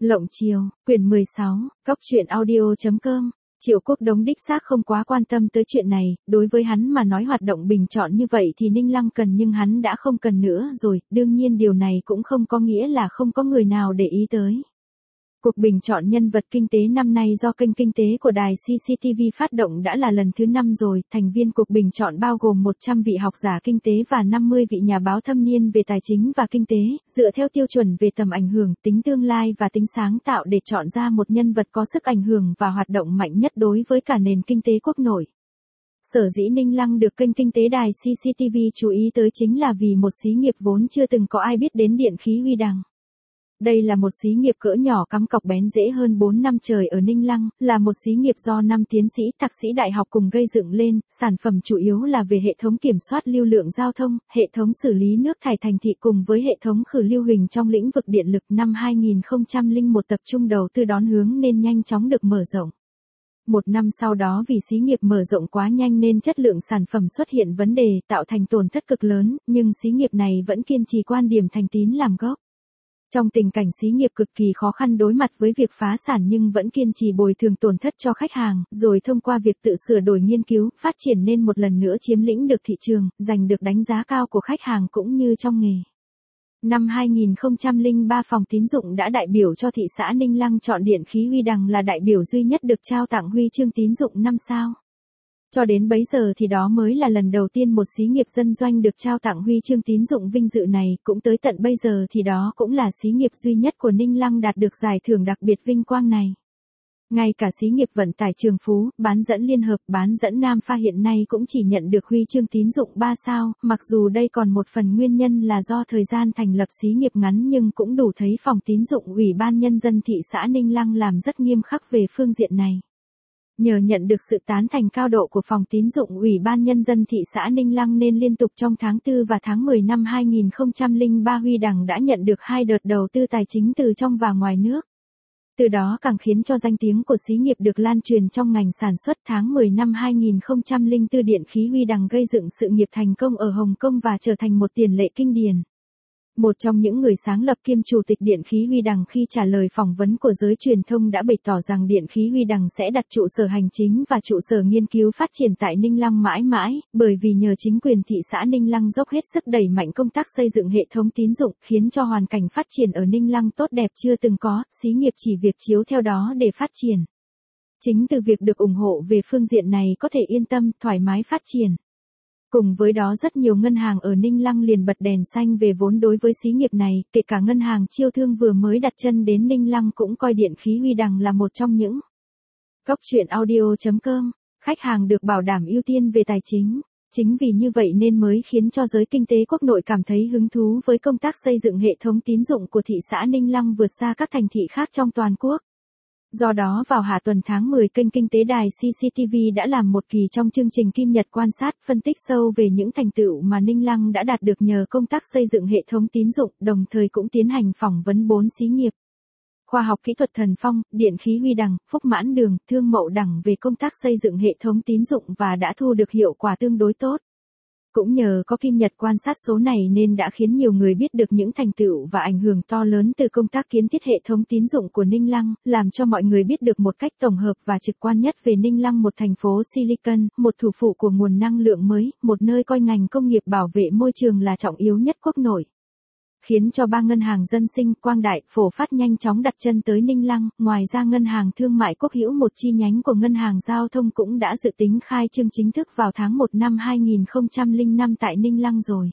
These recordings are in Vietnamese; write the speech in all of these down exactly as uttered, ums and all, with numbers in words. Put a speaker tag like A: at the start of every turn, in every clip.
A: Lộng Triều, quyển mười sáu, Cóc truyện audio chấm com. Triệu Quốc Đống đích xác không quá quan tâm tới chuyện này, đối với hắn mà nói hoạt động bình chọn như vậy thì Ninh Lăng cần nhưng hắn đã không cần nữa rồi, đương nhiên điều này cũng không có nghĩa là không có người nào để ý tới. Cuộc bình chọn nhân vật kinh tế năm nay do kênh kinh tế của đài xê xê tê vê phát động đã là lần thứ năm rồi, thành viên cuộc bình chọn bao gồm một trăm vị học giả kinh tế và năm mươi vị nhà báo thâm niên về tài chính và kinh tế, dựa theo tiêu chuẩn về tầm ảnh hưởng, tính tương lai và tính sáng tạo để chọn ra một nhân vật có sức ảnh hưởng và hoạt động mạnh nhất đối với cả nền kinh tế quốc nội. Sở dĩ Ninh Lăng được kênh kinh tế đài xê xê tê vê chú ý tới chính là vì một xí nghiệp vốn chưa từng có ai biết đến điện khí Huy Đằng. Đây là một xí nghiệp cỡ nhỏ cắm cọc bén rễ hơn bốn năm trời ở Ninh Lăng, là một xí nghiệp do năm tiến sĩ, thạc sĩ đại học cùng gây dựng lên, sản phẩm chủ yếu là về hệ thống kiểm soát lưu lượng giao thông, hệ thống xử lý nước thải thành thị cùng với hệ thống khử lưu huỳnh trong lĩnh vực điện lực. Năm hai nghìn không trăm lẻ một tập trung đầu tư đón hướng nên nhanh chóng được mở rộng. Một năm sau đó vì xí nghiệp mở rộng quá nhanh nên chất lượng sản phẩm xuất hiện vấn đề, tạo thành tổn thất cực lớn, nhưng xí nghiệp này vẫn kiên trì quan điểm thành tín làm gốc. Trong tình cảnh xí nghiệp cực kỳ khó khăn đối mặt với việc phá sản nhưng vẫn kiên trì bồi thường tổn thất cho khách hàng, rồi thông qua việc tự sửa đổi nghiên cứu, phát triển nên một lần nữa chiếm lĩnh được thị trường, giành được đánh giá cao của khách hàng cũng như trong nghề. Năm hai nghìn không trăm lẻ ba phòng tín dụng đã đại biểu cho thị xã Ninh Lăng chọn điện khí Huy Đằng là đại biểu duy nhất được trao tặng huy chương tín dụng năm sao. Cho đến bấy giờ thì đó mới là lần đầu tiên một xí nghiệp dân doanh được trao tặng huy chương tín dụng vinh dự này, cũng tới tận bây giờ thì đó cũng là xí nghiệp duy nhất của Ninh Lăng đạt được giải thưởng đặc biệt vinh quang này. Ngay cả xí nghiệp vận tải Trường Phú, bán dẫn Liên Hợp, bán dẫn Nam Pha hiện nay cũng chỉ nhận được huy chương tín dụng ba sao, mặc dù đây còn một phần nguyên nhân là do thời gian thành lập xí nghiệp ngắn nhưng cũng đủ thấy phòng tín dụng Ủy ban Nhân dân thị xã Ninh Lăng làm rất nghiêm khắc về phương diện này. Nhờ nhận được sự tán thành cao độ của phòng tín dụng Ủy ban Nhân dân thị xã Ninh Lăng nên liên tục trong tháng tư và tháng mười năm hai nghìn không trăm lẻ ba Huy Đằng đã nhận được hai đợt đầu tư tài chính từ trong và ngoài nước. Từ đó càng khiến cho danh tiếng của xí nghiệp được lan truyền trong ngành sản xuất. Tháng mười năm hai nghìn không trăm lẻ bốn điện khí Huy Đằng gây dựng sự nghiệp thành công ở Hồng Kông và trở thành một tiền lệ kinh điển. Một trong những người sáng lập kiêm chủ tịch điện khí Huy Đằng khi trả lời phỏng vấn của giới truyền thông đã bày tỏ rằng điện khí Huy Đằng sẽ đặt trụ sở hành chính và trụ sở nghiên cứu phát triển tại Ninh Lăng mãi mãi, bởi vì nhờ chính quyền thị xã Ninh Lăng dốc hết sức đẩy mạnh công tác xây dựng hệ thống tín dụng, khiến cho hoàn cảnh phát triển ở Ninh Lăng tốt đẹp chưa từng có, xí nghiệp chỉ việc chiếu theo đó để phát triển. Chính từ việc được ủng hộ về phương diện này có thể yên tâm, thoải mái phát triển. Cùng với đó rất nhiều ngân hàng ở Ninh Lăng liền bật đèn xanh về vốn đối với xí nghiệp này, kể cả ngân hàng Chiêu Thương vừa mới đặt chân đến Ninh Lăng cũng coi điện khí Huy Đằng là một trong những. Cóc truyện audio chấm com, khách hàng được bảo đảm ưu tiên về tài chính. Chính vì như vậy nên mới khiến cho giới kinh tế quốc nội cảm thấy hứng thú với công tác xây dựng hệ thống tín dụng của thị xã Ninh Lăng vượt xa các thành thị khác trong toàn quốc. Do đó vào hạ tuần tháng mười kênh kinh tế đài xê xê tê vê đã làm một kỳ trong chương trình Kim Nhật quan sát, phân tích sâu về những thành tựu mà Ninh Lăng đã đạt được nhờ công tác xây dựng hệ thống tín dụng, đồng thời cũng tiến hành phỏng vấn bốn xí nghiệp. Khoa học kỹ thuật Thần Phong, điện khí Huy Đằng, Phúc Mãn Đường, Thương Mậu Đằng về công tác xây dựng hệ thống tín dụng và đã thu được hiệu quả tương đối tốt. Cũng nhờ có Kim Nhật quan sát số này nên đã khiến nhiều người biết được những thành tựu và ảnh hưởng to lớn từ công tác kiến thiết hệ thống tín dụng của Ninh Lăng, làm cho mọi người biết được một cách tổng hợp và trực quan nhất về Ninh Lăng, một thành phố Silicon, một thủ phủ của nguồn năng lượng mới, một nơi coi ngành công nghiệp bảo vệ môi trường là trọng yếu nhất quốc nội. Khiến cho ba ngân hàng Dân sinh, Quang Đại, Phổ Phát nhanh chóng đặt chân tới Ninh Lăng, ngoài ra ngân hàng Thương mại Quốc hữu, một chi nhánh của ngân hàng Giao thông cũng đã dự tính khai trương chính thức vào tháng một năm hai nghìn không trăm lẻ năm tại Ninh Lăng rồi.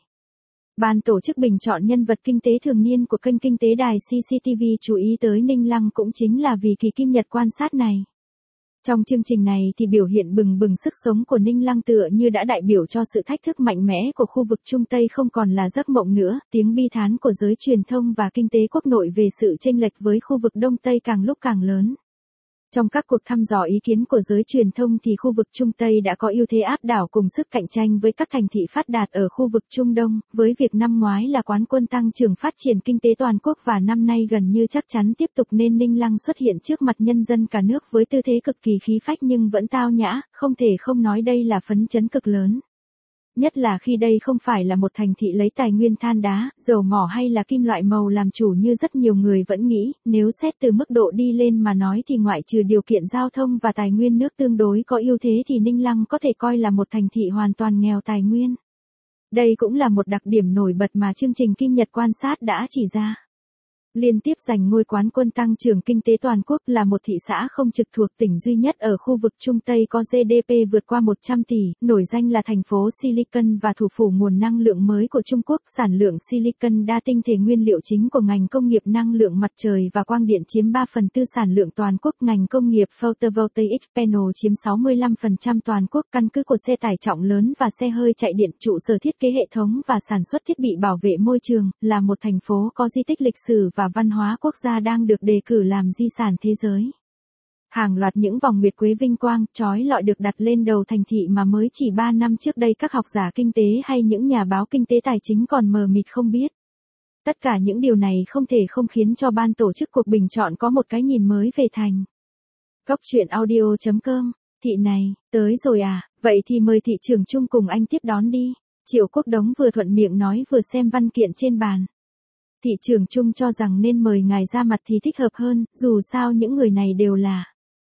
A: Ban tổ chức bình chọn nhân vật kinh tế thường niên của kênh kinh tế đài xê xê tê vê chú ý tới Ninh Lăng cũng chính là vì kỳ Kim Nhật quan sát này. Trong chương trình này thì biểu hiện bừng bừng sức sống của Ninh Lăng tựa như đã đại biểu cho sự thách thức mạnh mẽ của khu vực Trung Tây không còn là giấc mộng nữa, tiếng bi thán của giới truyền thông và kinh tế quốc nội về sự chênh lệch với khu vực Đông Tây càng lúc càng lớn. Trong các cuộc thăm dò ý kiến của giới truyền thông thì khu vực Trung Tây đã có ưu thế áp đảo cùng sức cạnh tranh với các thành thị phát đạt ở khu vực Trung Đông, với việc năm ngoái là quán quân tăng trưởng phát triển kinh tế toàn quốc và năm nay gần như chắc chắn tiếp tục nên Ninh Lăng xuất hiện trước mặt nhân dân cả nước với tư thế cực kỳ khí phách nhưng vẫn tao nhã, không thể không nói đây là phấn chấn cực lớn. Nhất là khi đây không phải là một thành thị lấy tài nguyên than đá, dầu mỏ hay là kim loại màu làm chủ như rất nhiều người vẫn nghĩ, nếu xét từ mức độ đi lên mà nói thì ngoại trừ điều kiện giao thông và tài nguyên nước tương đối có ưu thế thì Ninh Lăng có thể coi là một thành thị hoàn toàn nghèo tài nguyên. Đây cũng là một đặc điểm nổi bật mà chương trình Kim Nhật quan sát đã chỉ ra. Liên tiếp giành ngôi quán quân tăng trưởng kinh tế toàn quốc, là một thị xã không trực thuộc tỉnh duy nhất ở khu vực Trung Tây có giê đê pê vượt qua một trăm tỷ, nổi danh là thành phố Silicon và thủ phủ nguồn năng lượng mới của Trung Quốc. Sản lượng silicon đa tinh thể nguyên liệu chính của ngành công nghiệp năng lượng mặt trời và quang điện chiếm ba phần tư sản lượng toàn quốc. Ngành công nghiệp photovoltaic panel chiếm sáu mươi lăm phần trăm toàn quốc. Căn cứ của xe tải trọng lớn và xe hơi chạy điện, trụ sở thiết kế hệ thống và sản xuất thiết bị bảo vệ môi trường, là một thành phố có di tích lịch sử và văn hóa quốc gia đang được đề cử làm di sản thế giới. Hàng loạt những vòng nguyệt quế vinh quang, chói lọi được đặt lên đầu thành thị mà mới chỉ ba năm trước đây các học giả kinh tế hay những nhà báo kinh tế tài chính còn mờ mịt không biết. Tất cả những điều này không thể không khiến cho ban tổ chức cuộc bình chọn có một cái nhìn mới về thành. Góc truyện audio chấm com, thị này, tới rồi à, vậy thì mời thị trưởng Trung cùng anh tiếp đón đi. Triệu Quốc Đống vừa thuận miệng nói vừa xem văn kiện trên bàn. Thị trưởng Trung cho rằng nên mời ngài ra mặt thì thích hợp hơn, dù sao những người này đều là.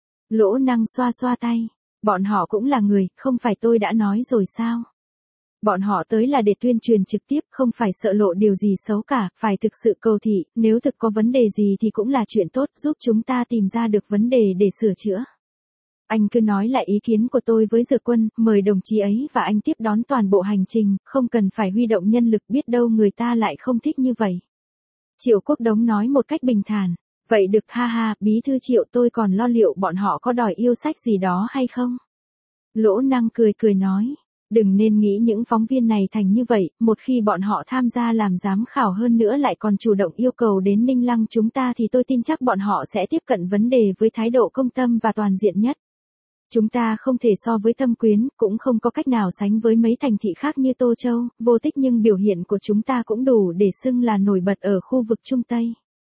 A: Lỗ Năng xoa xoa tay. Bọn họ cũng là người, không phải tôi đã nói rồi sao? Bọn họ tới là để tuyên truyền trực tiếp, không phải sợ lộ điều gì xấu cả, phải thực sự cầu thị, nếu thực có vấn đề gì thì cũng là chuyện tốt, giúp chúng ta tìm ra được vấn đề để sửa chữa. Anh cứ nói lại ý kiến của tôi với Dược Quân, mời đồng chí ấy và anh tiếp đón toàn bộ hành trình, không cần phải huy động nhân lực, biết đâu người ta lại không thích như vậy. Triệu Quốc Đống nói một cách bình thản. Vậy được, ha ha, bí thư Triệu, tôi còn lo liệu bọn họ có đòi yêu sách gì đó hay không? Lỗ Năng cười cười nói. Đừng nên nghĩ những phóng viên này thành như vậy, một khi bọn họ tham gia làm giám khảo hơn nữa lại còn chủ động yêu cầu đến Ninh Lăng chúng ta thì tôi tin chắc bọn họ sẽ tiếp cận vấn đề với thái độ công tâm và toàn diện nhất. Chúng ta không thể so với Thâm Quyến, cũng không có cách nào sánh với mấy thành thị khác như Tô Châu, Vô Tích, nhưng biểu hiện của chúng ta cũng đủ để xưng là nổi bật ở khu vực Trung Tây.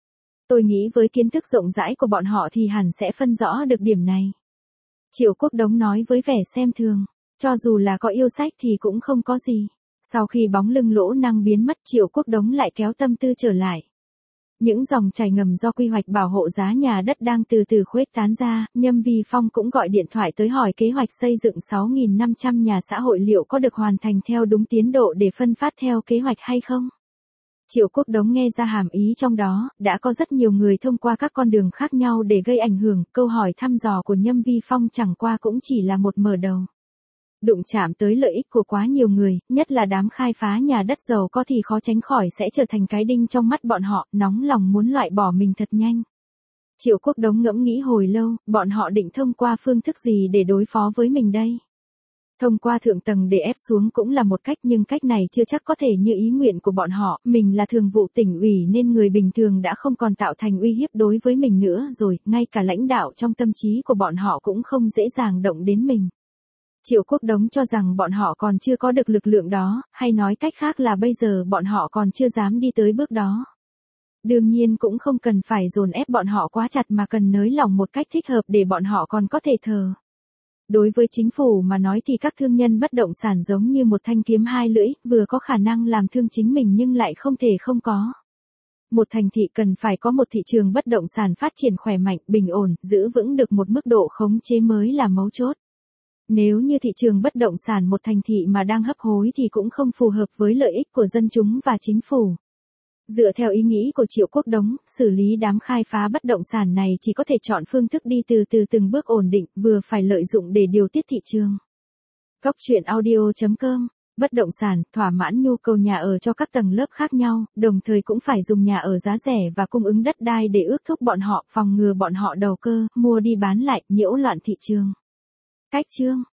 A: Tôi nghĩ với kiến thức rộng rãi của bọn họ thì hẳn sẽ phân rõ được điểm này. Triệu Quốc Đống nói với vẻ xem thường, cho dù là có yêu sách thì cũng không có gì. Sau khi bóng lưng Lỗ Năng biến mất, Triệu Quốc Đống lại kéo tâm tư trở lại. Những dòng chảy ngầm do quy hoạch bảo hộ giá nhà đất đang từ từ khuếch tán ra, Nhâm Vi Phong cũng gọi điện thoại tới hỏi kế hoạch xây dựng sáu nghìn năm trăm nhà xã hội liệu có được hoàn thành theo đúng tiến độ để phân phát theo kế hoạch hay không. Triệu Quốc Đống nghe ra hàm ý trong đó, đã có rất nhiều người thông qua các con đường khác nhau để gây ảnh hưởng, câu hỏi thăm dò của Nhâm Vi Phong chẳng qua cũng chỉ là một mở đầu. Đụng chạm tới lợi ích của quá nhiều người, nhất là đám khai phá nhà đất giàu có thì khó tránh khỏi sẽ trở thành cái đinh trong mắt bọn họ, nóng lòng muốn loại bỏ mình thật nhanh. Triệu Quốc Đống ngẫm nghĩ hồi lâu, bọn họ định thông qua phương thức gì để đối phó với mình đây? Thông qua thượng tầng để ép xuống cũng là một cách, nhưng cách này chưa chắc có thể như ý nguyện của bọn họ. Mình là thường vụ tỉnh ủy nên người bình thường đã không còn tạo thành uy hiếp đối với mình nữa rồi, ngay cả lãnh đạo trong tâm trí của bọn họ cũng không dễ dàng động đến mình. Triệu Quốc Đống cho rằng bọn họ còn chưa có được lực lượng đó, hay nói cách khác là bây giờ bọn họ còn chưa dám đi tới bước đó. Đương nhiên cũng không cần phải dồn ép bọn họ quá chặt mà cần nới lỏng một cách thích hợp để bọn họ còn có thể thờ. Đối với chính phủ mà nói thì các thương nhân bất động sản giống như một thanh kiếm hai lưỡi, vừa có khả năng làm thương chính mình nhưng lại không thể không có. Một thành thị cần phải có một thị trường bất động sản phát triển khỏe mạnh, bình ổn, giữ vững được một mức độ khống chế mới là mấu chốt. Nếu như thị trường bất động sản một thành thị mà đang hấp hối thì cũng không phù hợp với lợi ích của dân chúng và chính phủ. Dựa theo ý nghĩ của Triệu Quốc Đống, xử lý đám khai phá bất động sản này chỉ có thể chọn phương thức đi từ từ từng bước ổn định, vừa phải lợi dụng để điều tiết thị trường. Góc truyện audio chấm com, bất động sản, thỏa mãn nhu cầu nhà ở cho các tầng lớp khác nhau, đồng thời cũng phải dùng nhà ở giá rẻ và cung ứng đất đai để ước thúc bọn họ, phòng ngừa bọn họ đầu cơ, mua đi bán lại, nhiễu loạn thị trường. Cách chương